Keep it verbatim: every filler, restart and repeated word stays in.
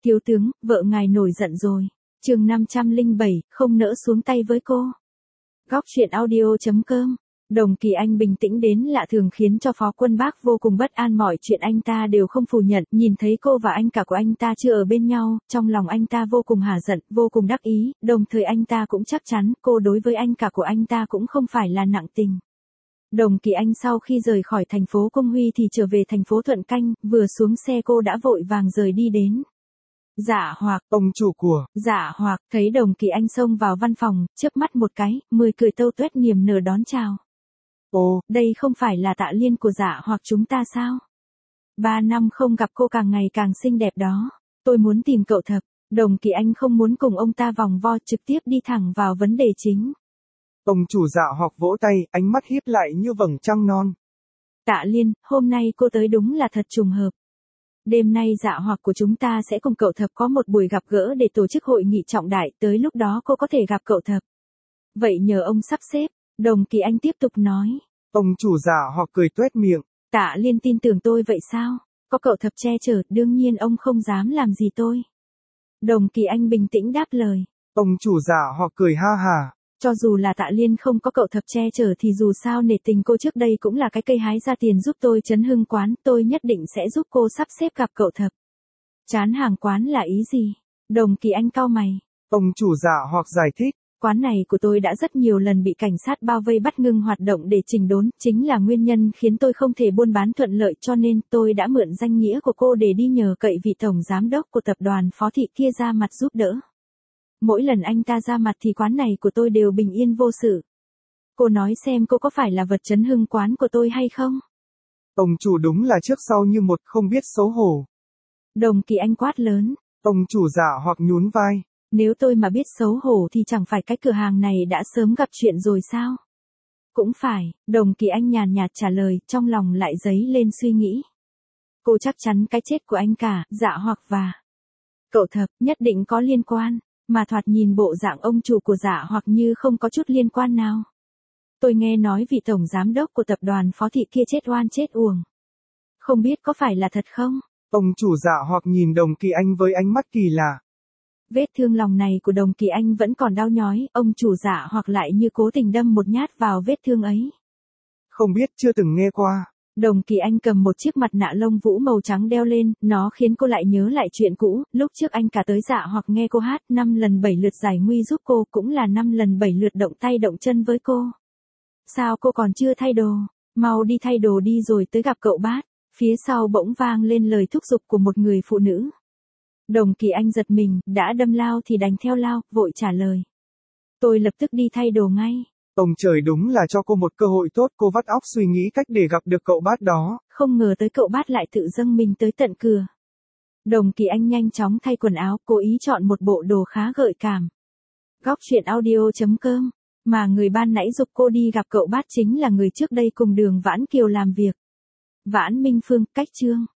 Thiếu tướng, vợ ngài nổi giận rồi. Chương năm trăm lẻ bảy, không nỡ xuống tay với cô. Góc truyện audio chấm com. Đồng Kỳ Anh bình tĩnh đến lạ thường khiến cho Phó Quân Bác vô cùng bất an, mọi chuyện anh ta đều không phủ nhận, nhìn thấy cô và anh cả của anh ta chưa ở bên nhau, trong lòng anh ta vô cùng hả giận, vô cùng đắc ý, đồng thời anh ta cũng chắc chắn cô đối với anh cả của anh ta cũng không phải là nặng tình. Đồng Kỳ Anh sau khi rời khỏi thành phố Công Huy thì trở về thành phố Thuận Canh, vừa xuống xe cô đã vội vàng rời đi đến. Dạ Hoặc, ông chủ của. Dạ Hoặc thấy Đồng Kỳ Anh xông vào văn phòng, chớp mắt một cái, mười cười tâu tuét niềm nở đón chào. Ồ, đây không phải là Tạ Liên của Dạ Hoặc chúng ta sao? Ba năm không gặp cô càng ngày càng xinh đẹp đó. Tôi muốn tìm cậu Thập. Đồng Kỳ Anh không muốn cùng ông ta vòng vo, trực tiếp đi thẳng vào vấn đề chính. Ông chủ Dạ Hoặc vỗ tay, ánh mắt híp lại như vầng trăng non. Tạ Liên, hôm nay cô tới đúng là thật trùng hợp. Đêm nay Dạ Hoặc của chúng ta sẽ cùng cậu Thập có một buổi gặp gỡ để tổ chức hội nghị trọng đại, tới lúc đó cô có thể gặp cậu Thập. Vậy nhờ ông sắp xếp. Đồng Kỳ Anh tiếp tục nói. Ông chủ Dạ Hoặc cười tuét miệng. Tạ Liên tin tưởng tôi vậy sao? Có cậu Thập che chở, đương nhiên ông không dám làm gì tôi. Đồng Kỳ Anh bình tĩnh đáp lời. Ông chủ Dạ Hoặc cười ha hà. Cho dù là Tạ Liên không có cậu Thập che chở thì dù sao nể tình cô trước đây cũng là cái cây hái ra tiền giúp tôi trấn hưng quán, tôi nhất định sẽ giúp cô sắp xếp gặp cậu Thập. Chán hàng quán là ý gì? Đồng Kỳ Anh cau mày. Ông chủ Dạ Hoặc giải thích. Quán này của tôi đã rất nhiều lần bị cảnh sát bao vây bắt ngưng hoạt động để chỉnh đốn, chính là nguyên nhân khiến tôi không thể buôn bán thuận lợi, cho nên tôi đã mượn danh nghĩa của cô để đi nhờ cậy vị tổng giám đốc của tập đoàn Phó Thị kia ra mặt giúp đỡ. Mỗi lần anh ta ra mặt thì quán này của tôi đều bình yên vô sự. Cô nói xem cô có phải là vật trấn hưng quán của tôi hay không? Ông chủ đúng là trước sau như một, không biết xấu hổ. Đồng Kỳ Anh quát lớn. Ông chủ Dạ Hoặc nhún vai. Nếu tôi mà biết xấu hổ thì chẳng phải cái cửa hàng này đã sớm gặp chuyện rồi sao? Cũng phải, Đồng Kỳ Anh nhàn nhạt trả lời, trong lòng lại dấy lên suy nghĩ. Cô chắc chắn cái chết của anh cả, Dạ Hoặc và cậu Thập nhất định có liên quan, mà thoạt nhìn bộ dạng ông chủ của Dạ Hoặc như không có chút liên quan nào. Tôi nghe nói vị tổng giám đốc của tập đoàn Phó Thị kia chết oan chết uổng. Không biết có phải là thật không? Ông chủ Dạ Hoặc nhìn Đồng Kỳ Anh với ánh mắt kỳ lạ. Vết thương lòng này của Đồng Kỳ Anh vẫn còn đau nhói, ông chủ Dạ Hoặc lại như cố tình đâm một nhát vào vết thương ấy. Không biết, chưa từng nghe qua. Đồng Kỳ Anh cầm một chiếc mặt nạ lông vũ màu trắng đeo lên, nó khiến cô lại nhớ lại chuyện cũ, lúc trước anh cả tới Dạ Hoặc nghe cô hát, năm lần bảy lượt giải nguy giúp cô, cũng là năm lần bảy lượt động tay động chân với cô. Sao cô còn chưa thay đồ? Mau đi thay đồ đi rồi tới gặp cậu Bát. Phía sau bỗng vang lên lời thúc giục của một người phụ nữ. Đồng Kỳ Anh giật mình, đã đâm lao thì đành theo lao, vội trả lời. Tôi lập tức đi thay đồ ngay. Ông trời đúng là cho cô một cơ hội tốt, cô vắt óc suy nghĩ cách để gặp được cậu Bát đó. Không ngờ tới cậu Bát lại tự dâng mình tới tận cửa. Đồng Kỳ Anh nhanh chóng thay quần áo, cố ý chọn một bộ đồ khá gợi cảm. Góc truyện audio chấm com. Mà người ban nãy giục cô đi gặp cậu Bát chính là người trước đây cùng Đường Vãn Kiều làm việc. Vãn Minh Phương, cách chương.